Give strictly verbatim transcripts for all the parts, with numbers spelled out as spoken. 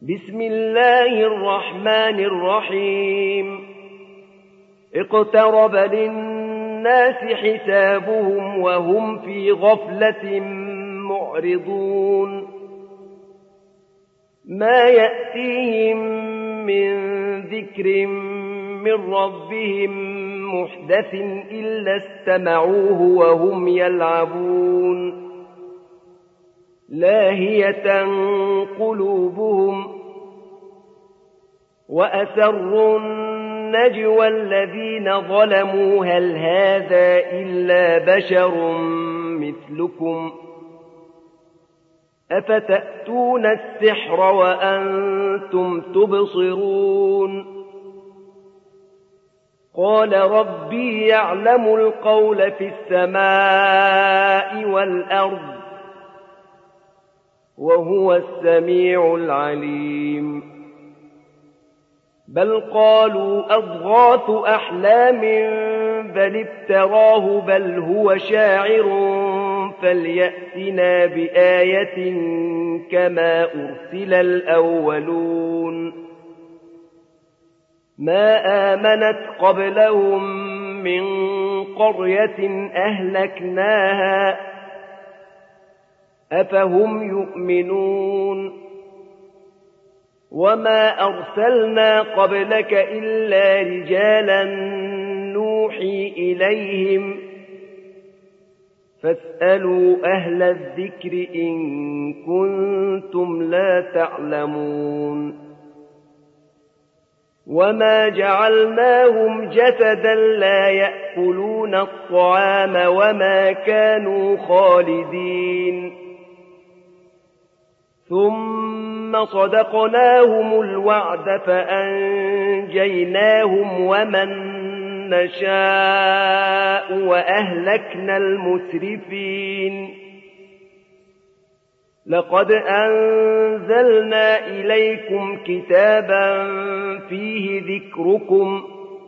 بسم الله الرحمن الرحيم اقترب للناس حسابهم وهم في غفلة معرضون ما يأتيهم من ذكر من ربهم محدث إلا استمعوه وهم يلعبون لاهية قلوبهم وأسروا النجوى الذين ظلموا هل هذا إلا بشر مثلكم أفتأتون السحر وأنتم تبصرون قال ربي يعلم القول في السماء والأرض وهو السميع العليم بل قالوا أضغاث أحلام بل افتراه بل هو شاعر فليأتنا بآية كما أرسل الأولون ما آمنت قبلهم من قرية أهلكناها أفهم يؤمنون وما أرسلنا قبلك إلا رجالا نوحي إليهم فاسألوا أهل الذكر إن كنتم لا تعلمون وما جعلناهم جسدا لا يأكلون الطعام وما كانوا خالدين ثم صدقناهم الوعد فأنجيناهم ومن نشاء وأهلكنا المسرفين لقد أنزلنا إليكم كتابا فيه ذكركم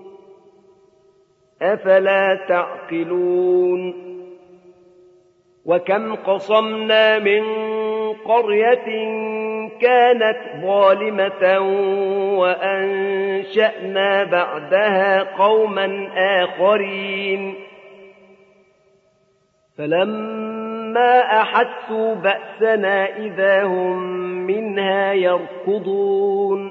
أفلا تعقلون وكم قصمنا من قرية كانت ظالمة وأنشأنا بعدها قوما آخرين فلما أحسوا بأسنا إذا هم منها يركضون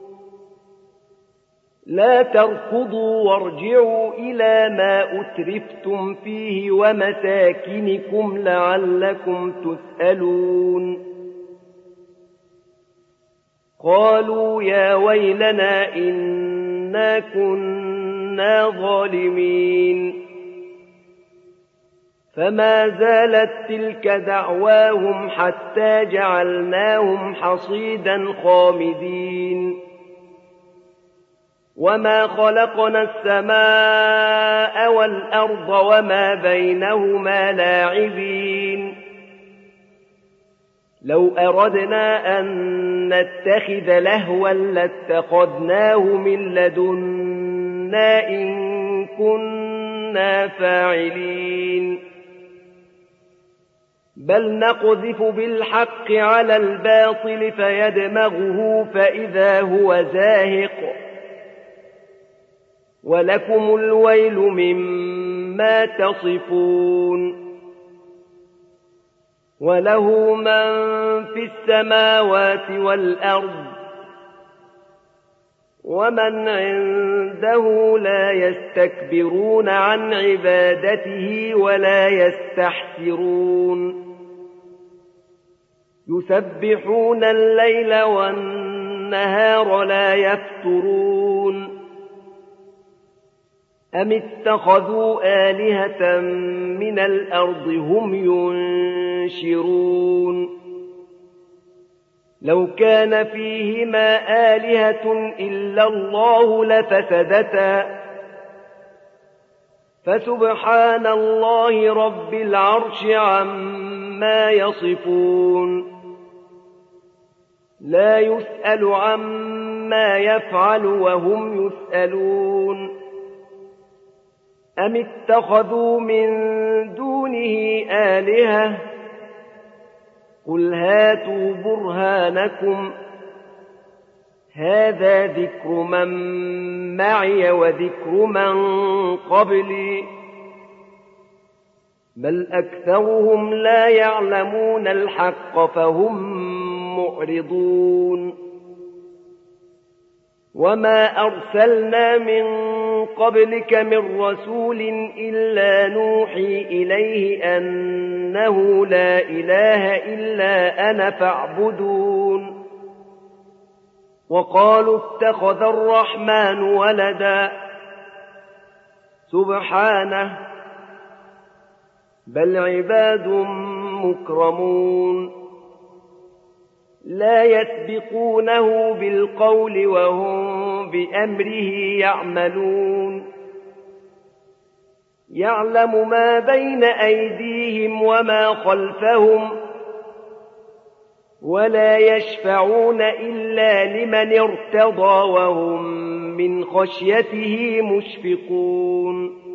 لا تركضوا وارجعوا إلى ما أترفتم فيه ومساكنكم لعلكم تسألون قالوا يا ويلنا إنا كنا ظالمين فما زالت تلك دعواهم حتى جعلناهم حصيدا خامدين وما خلقنا السماء والأرض وما بينهما لاعبين لو أردنا أن نتخذ لهوا لاتخذناه من لدنا إن كنا فاعلين بل نقذف بالحق على الباطل فيدمغه فإذا هو زاهق ولكم الويل مما تصفون وله من في السماوات والأرض ومن عنده لا يستكبرون عن عبادته ولا يستحسرون يسبحون الليل والنهار لا يفترون أم اتخذوا آلهة من الأرض هم ينشرون لو كان فيهما آلهة إلا الله لفسدتا فسبحان الله رب العرش عما يصفون لا يسأل عما يفعل وهم يسألون أم اتخذوا من دونه آلهة قل هاتوا برهانكم هذا ذكر من معي وذكر من قبلي بل أكثرهم لا يعلمون الحق فهم معرضون وما أرسلنا من قبلك من رسول إلا نوحي إليه أنه لا إله إلا أنا فاعبدون وقالوا اتخذ الرحمن ولدا سبحانه بل عباد مكرمون لا يسبقونه بالقول وهم بأمره يعملون يعلم ما بين أيديهم وما خلفهم ولا يشفعون إلا لمن ارتضى وهم من خشيته مشفقون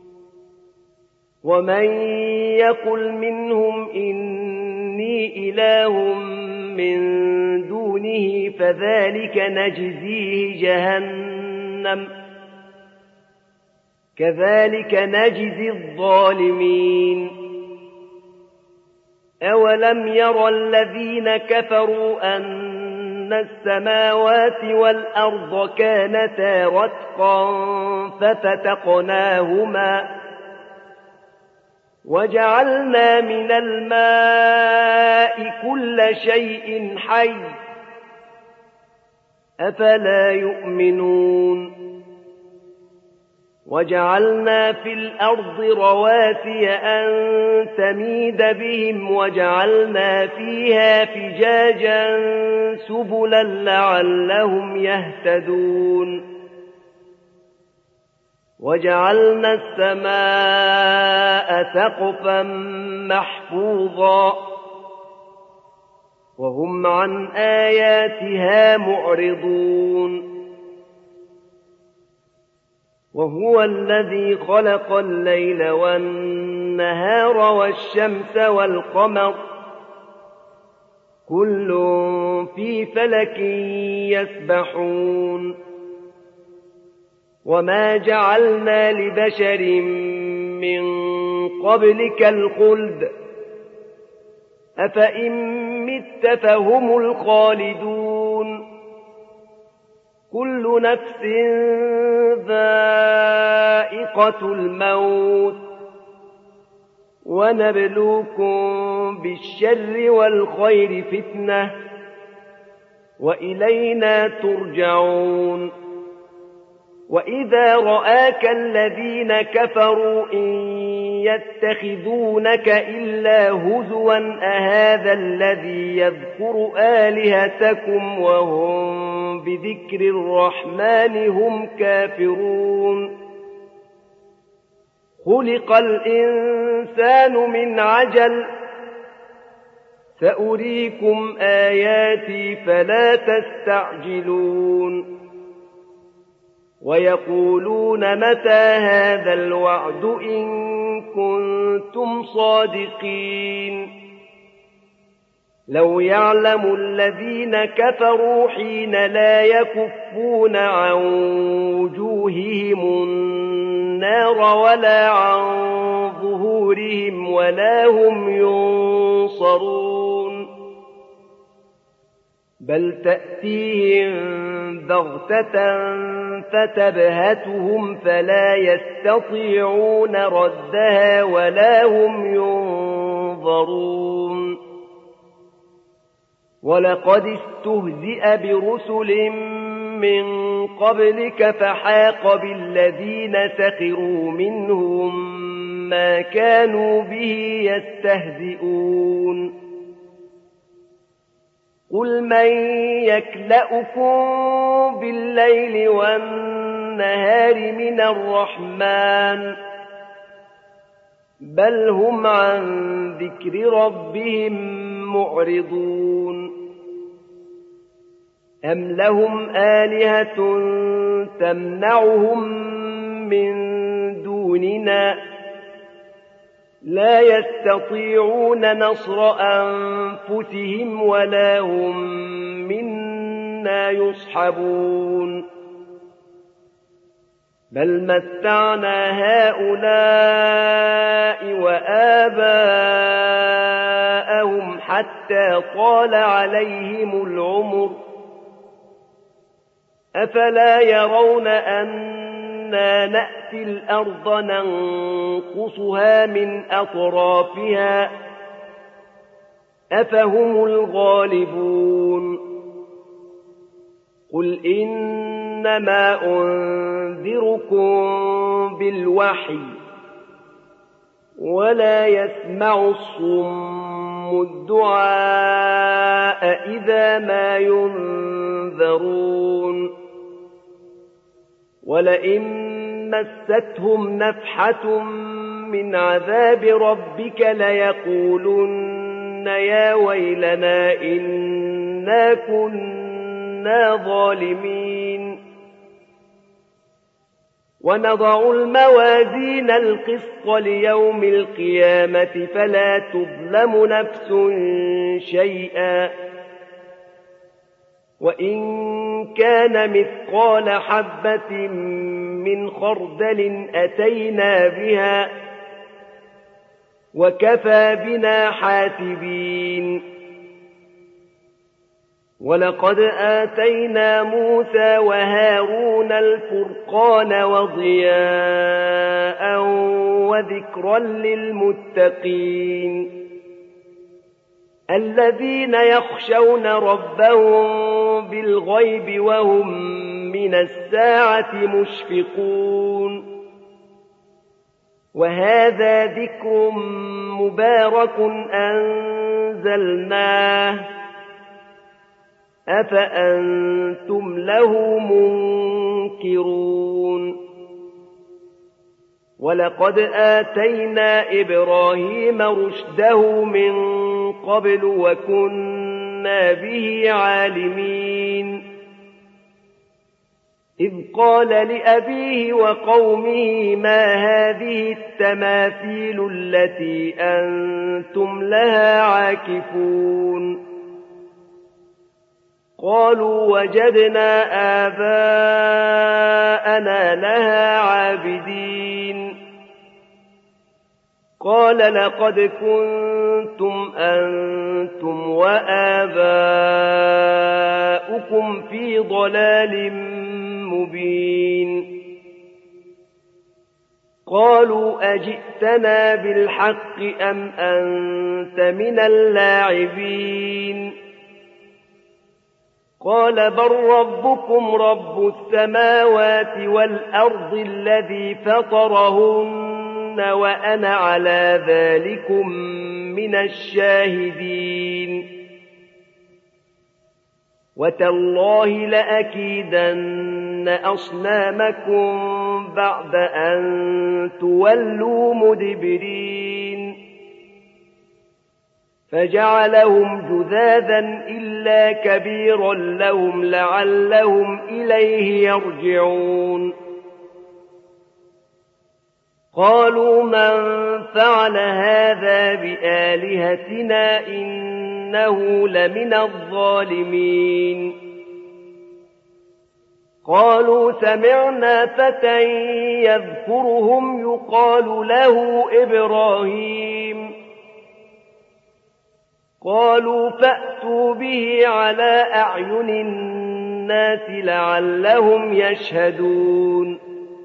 ومن يقل منهم إني إله من دونه فذلك نجزيه جهنم كذلك نجزي الظالمين أولم ير الذين كفروا أن السماوات والأرض كانتا رتقا ففتقناهما وجعلنا من الماء كل شيء حي أفلا يؤمنون وجعلنا في الأرض رواسي أن تميد بهم وجعلنا فيها فجاجا سبلا لعلهم يهتدون وجعلنا السماء سقفا محفوظا وهم عن آياتها معرضون وهو الذي خلق الليل والنهار والشمس والقمر كل في فلك يسبحون وما جعلنا لبشر من قبلك الخلد أفإن مت فهم الخالدون كل نفس ذائقة الموت ونبلوكم بالشر والخير فتنة وإلينا ترجعون وإذا رآك الذين كفروا إن يتخذونك إلا هزوا أهذا الذي يذكر آلهتكم وهم بذكر الرحمن هم كافرون خلق الإنسان من عجل سأريكم آياتي فلا تستعجلون ويقولون متى هذا الوعد إن كنتم صادقين لو يعلم الذين كفروا حين لا يكفون عن وجوههم النار ولا عن ظهورهم ولا هم ينصرون بل تأتيهم بغتة فتبهتهم فلا يستطيعون ردها ولا هم ينظرون ولقد استهزئ برسل من قبلك فحاق بالذين سخروا منهم ما كانوا به يستهزئون قل من يكلأكم بالليل والنهار من الرحمن بل هم عن ذكر ربهم معرضون أم لهم آلهة تمنعهم من دوننا لا يستطيعون نصر أنفسهم ولا هم منا أَنَّىٰ يُصْحَبُونَ بَلْ مَتَّعْنَا هَٰؤُلَاءِ وَآبَاءَهُمْ حَتَّىٰ طَالَ عَلَيْهِمُ الْعُمُرُ أَفَلَا يَرَوْنَ أَنَّا نَأْتِي الْأَرْضَ نَنقُصُهَا مِنْ أَطْرَافِهَا أَفَهُمُ الْغَالِبُونَ قُلْ إِنَّمَا أُنذِرُكُم بِالْوَحْيِ وَلَا يَسْمَعُ الصُّمُّ الدُّعَاءَ إِذَا مَا يُنذَرُونَ وَلَئِن مَّسَّتْهُمْ نَفْحَةٌ مِّنْ عَذَابِ رَبِّكَ لَيَقُولُنَّ يَا وَيْلَنَا إِنَّا كُنَّا ظَالِمِينَ وَنَضَعُ الْمَوَازِينَ الْقِسْطَ لِيَوْمِ الْقِيَامَةِ فَلَا تُظْلَمُ نَفْسٌ شَيْئًا وَإِن كَانَ مِثْقَالَ حَبَّةٍ مِّنْ خَرْدَلٍ أَتَيْنَا بِهَا وَكَفَىٰ بِنَا حَاسِبِينَ وَلَقَدْ آتَيْنَا مُوسَىٰ وَهَارُونَ الْفُرْقَانَ وَضِيَاءً وَذِكْرًا لِّلْمُتَّقِينَ الَّذِينَ يَخْشَوْنَ رَبَّهُم بِالْغَيْبِ وَهُم مِّنَ السَّاعَةِ مُشْفِقُونَ وَهَٰذَا ذِكْرٌ مُّبَارَكٌ أَنزَلْنَاهُ أَفَأَنتُمْ لَهُ مُنكِرُونَ وَلَقَدْ آتَيْنَا إِبْرَاهِيمَ رُشْدَهُ مِن قَبْلُ وَكُنَّا بِهِ عَالِمِينَ إِذْ قَالَ لِأَبِيهِ وَقَوْمِهِ مَا هَٰذِهِ التَّمَاثِيلُ الَّتِي أَنتُمْ لَهَا عَاكِفُونَ قَالُوا وَجَدْنَا آبَاءَنَا لَهَا عَابِدِينَ قَالَ لَقَدْ كُنتُمْ أَنتُمْ وَآبَاؤُكُمْ فِي ضَلَالٍ مُّبِينٍ قَالُوا أَجِئْتَنَا بِالْحَقِّ أَمْ أَنتَ مِنَ اللاعبين قَالَ بَل رَّبُّكُمْ رَبُّ السَّمَاوَاتِ وَالْأَرْضِ الَّذِي فَطَرَهُنَّ وَأَنَا عَلَىٰ ذَٰلِكُم مِّنَ الشَّاهِدِينَ وَتَاللَّهِ لَأَكِيدَنَّ أَصْنَامَكُم بَعْدَ أَن تُوَلُّوا مُدْبِرِينَ فَجَعَلَهُمْ جُذَاذًا إِلَّا كَبِيرًا لَّهُمْ لَعَلَّهُمْ إِلَيْهِ يَرْجِعُونَ قَالُوا مَن فَعَلَ هَٰذَا بِآلِهَتِنَا إِنَّهُ لَمِنَ الظَّالِمِينَ قَالُوا سَمِعْنَا فَتًى يَذْكُرُهُمْ يُقَالُ لَهُ إِبْرَاهِيمُ قَالُوا فَأْتُوا بِهِ عَلَىٰ أَعْيُنِ النَّاسِ لَعَلَّهُمْ يَشْهَدُونَ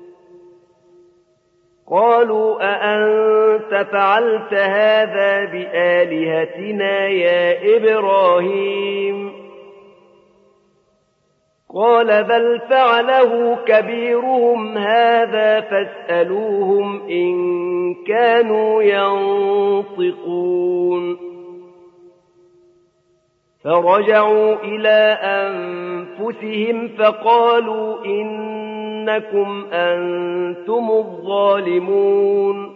قَالُوا أَأَنتَ فَعَلْتَ هَٰذَا بِآلِهَتِنَا يَا إِبْرَاهِيمُ قَالَ بَلْ فَعَلَهُ كَبِيرُهُمْ هَٰذَا فَاسْأَلُوهُمْ إِن كَانُوا يَنطِقُونَ فَرَجَعُوا إِلَىٰ أَنفُسِهِمْ فَقَالُوا إِنَّكُمْ أَنتُمُ الظَّالِمُونَ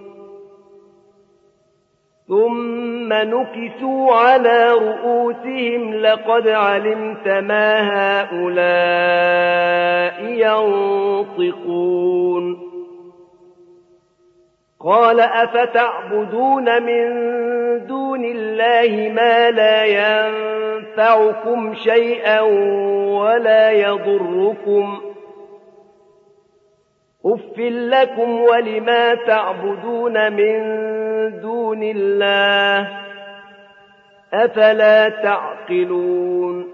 ثُمَّ نُكِسُوا عَلَىٰ رُءُوسِهِمْ لَقَدْ عَلِمْتَ مَا هَٰؤُلَاءِ يَنطِقُونَ قال أفتعبدون من دون الله ما لا ينفعكم شيئا ولا يضركم أف لكم ولما تعبدون من دون الله أفلا تعقلون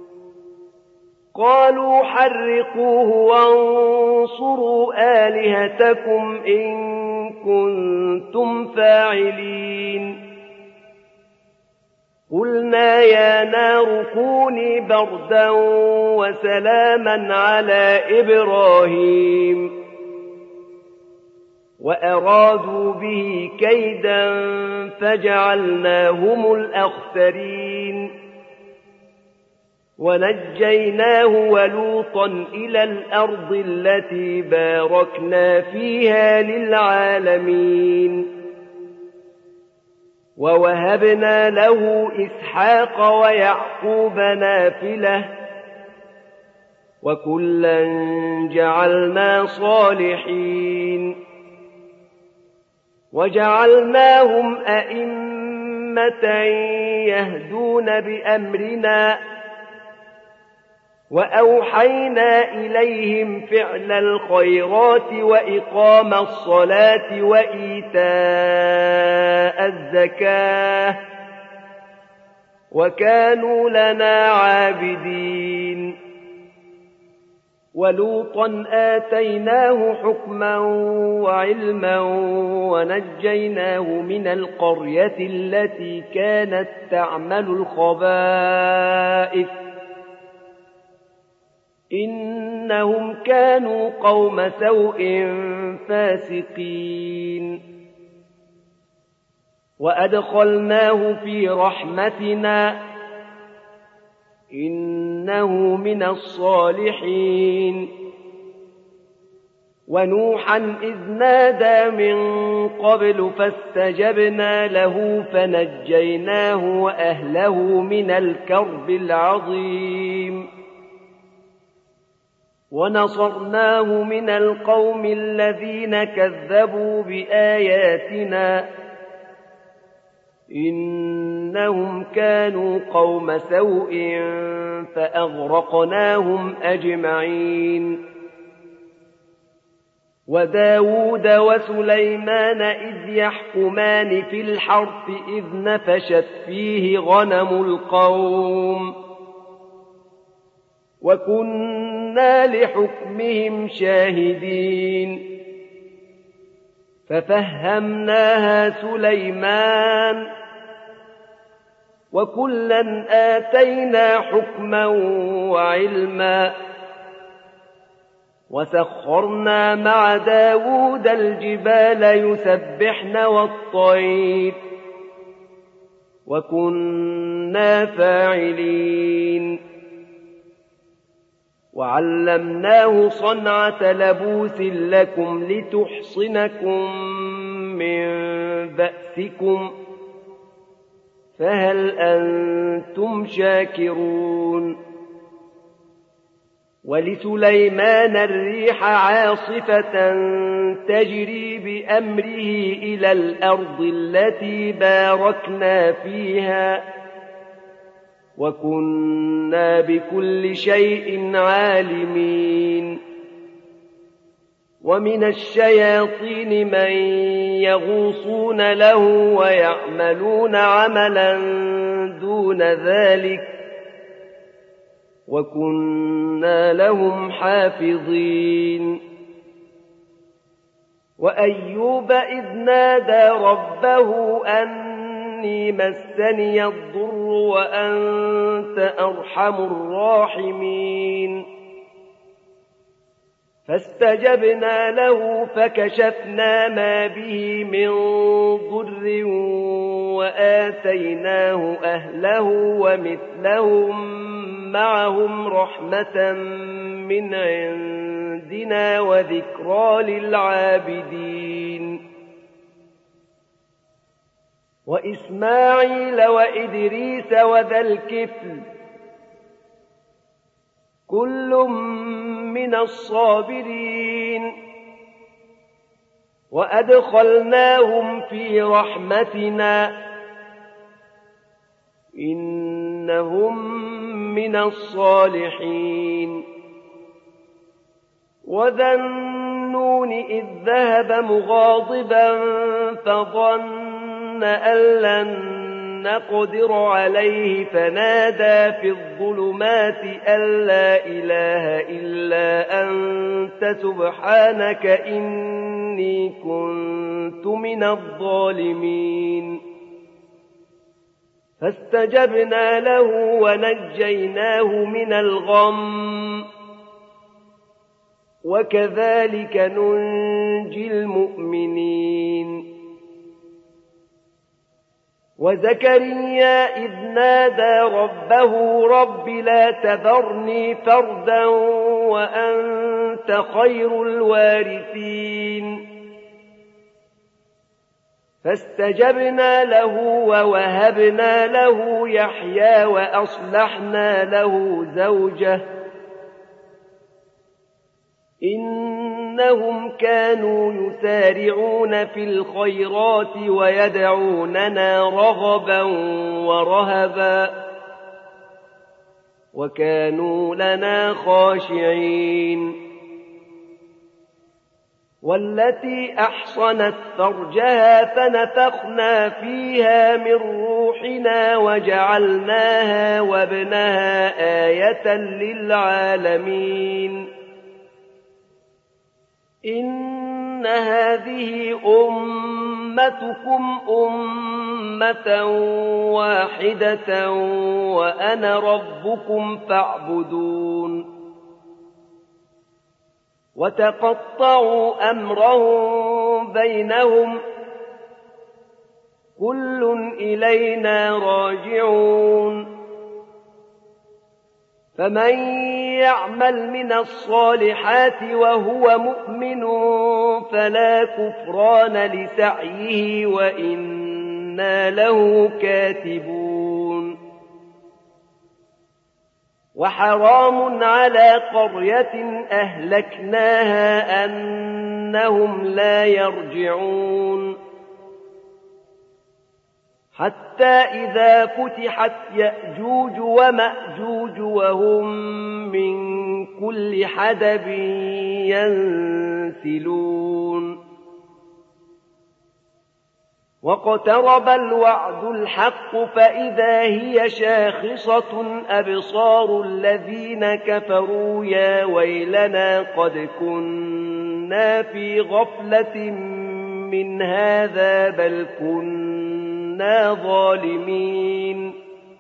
قالوا حرقوه وانصروا آلهتكم إن كنتم فاعلين قلنا يا نار كوني بردا وسلاما على إبراهيم وأرادوا به كيدا فجعلناهم الأخسرين ونجيناه ولوطا إلى الأرض التي باركنا فيها للعالمين ووهبنا له إسحاق ويعقوب نافلة وكلا جعلنا صالحين وجعلناهم أئمة يهدون بأمرنا وأوحينا إليهم فعل الخيرات وإقام الصلاة وإيتاء الزكاة وكانوا لنا عابدين ولوطا آتيناه حكما وعلما ونجيناه من القرية التي كانت تعمل الخبائث إنهم كانوا قوم سوء فاسقين وأدخلناه في رحمتنا إنه من الصالحين ونوحا إذ نادى من قبل فاستجبنا له فنجيناه وأهله من الكرب العظيم ونصرناه من القوم الذين كذبوا بآياتنا إنهم كانوا قوم سوء فأغرقناهم أجمعين وداود وسليمان إذ يحكمان في الحرث إذ نفشت فيه غنم القوم وكنا لحكمهم شاهدين ففهمناها سليمان وكلا آتينا حكما وعلما وسخرنا مع داود الجبال يسبحن والطير وكنا فاعلين وعلمناه صنعة لبوس لكم لتحصنكم من بأسكم فهل أنتم شاكرون ولسليمان الريح عاصفة تجري بأمره إلى الأرض التي باركنا فيها وكنا بكل شيء عالمين ومن الشياطين من يغوصون له ويعملون عملا دون ذلك وكنا لهم حافظين وأيوب إذ نادى ربه أني مسني الضر وأنت أرحم الراحمين فاستجبنا له فكشفنا ما به من ضر وآتيناه أهله ومثلهم معهم رحمة من عندنا وذكرى للعابدين وإسماعيل وإدريس وذا الكفل كل من الصابرين وأدخلناهم في رحمتنا إنهم من الصالحين وذا النون إذ ذهب مغاضبا فظن أن لن نقدر عليه فنادى في الظلمات أن لا إله إلا أنت سبحانك إني كنت من الظالمين فاستجبنا له ونجيناه من الغم وكذلك ننجي المؤمنين وزكريا إذ نادى ربه رب لا تذرني فردا وأنت خير الوارثين فاستجبنا له ووهبنا له يحيى وأصلحنا له زوجه إنهم كانوا يسارعون في الخيرات ويدعوننا رغبا ورهبا وكانوا لنا خاشعين والتي أحصنت فرجها فنفخنا فيها من روحنا وجعلناها وابنها آية للعالمين إن هذه أمتكم أمة واحدة وأنا ربكم فاعبدون وتقطعوا أمرهم بينهم كل إلينا راجعون فمن يعمل من الصالحات وهو مؤمن فلا كفران لسعيه وإنا له كاتبون وحرام على قرية أهلكناها أنهم لا يرجعون حتى إذا فتحت يأجوج ومأجوج وهم من كل حدب ينسلون واقترب الوعد الحق فإذا هي شاخصة أبصار الذين كفروا يا ويلنا قد كنا في غفلة من هذا بل كنا ظالمين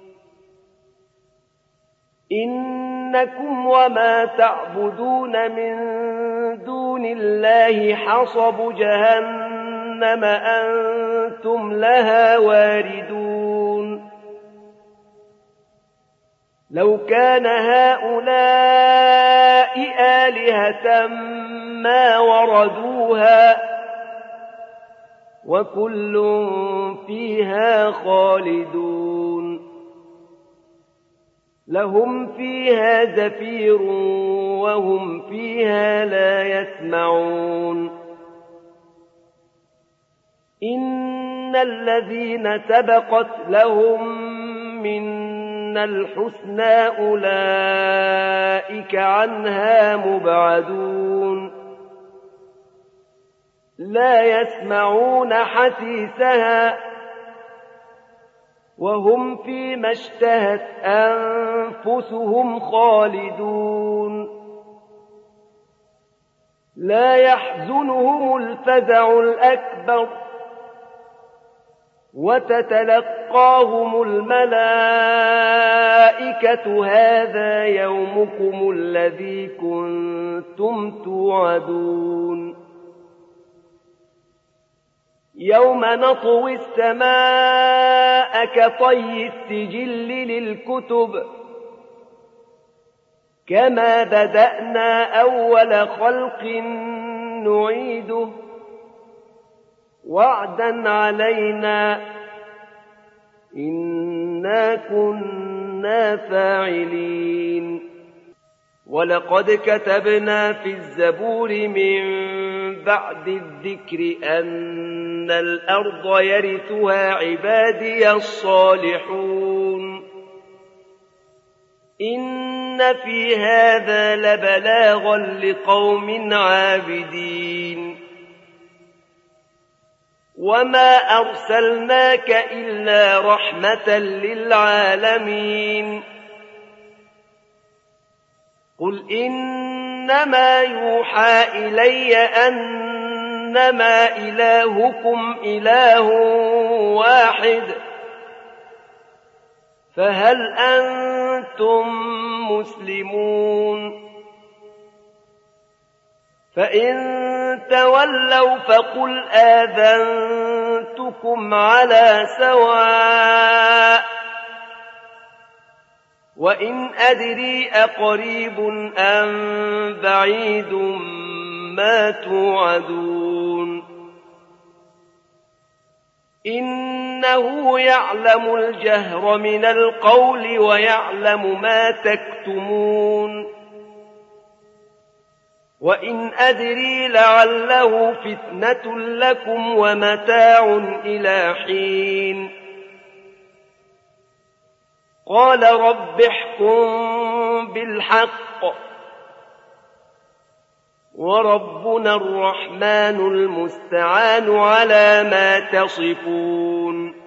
إنكم وما تعبدون من دون الله حصب جهنم أنتم لها واردون لو كان هؤلاء آلهة ما وردوها وكل فيها خالدون لهم فيها زفير وهم فيها لا يسمعون إن الذين سبقت لهم منا الحسنى أولئك عنها مبعدون لا يسمعون حسيسها وهم فيما اشتهت أنفسهم خالدون لا يحزنهم الفزع الأكبر وتتلقاهم الملائكة هذا يومكم الذي كنتم توعدون يوم نطوي السماء كطي السجل للكتب كما بدأنا أول خلق نعيده وعدا علينا إنا كنا فاعلين ولقد كتبنا في الزبور من بعد الذكر أن الأرض يرثها عبادي الصالحون إن في هذا لبلاغا لقوم عابدين وما أرسلناك إلا رحمة للعالمين قل إنما يوحى إلي أنما إلهكم إله واحد فهل أنتم مسلمون فإن تولوا فقل آذنتكم على سواء وإن أدري أقريب أم بعيد ما توعدون إنه يعلم الجهر من القول ويعلم ما تكتمون وإن أدري لعله فتنة لكم ومتاع إلى حين قال رب احكم بالحق وربنا الرحمن المستعان على ما تصفون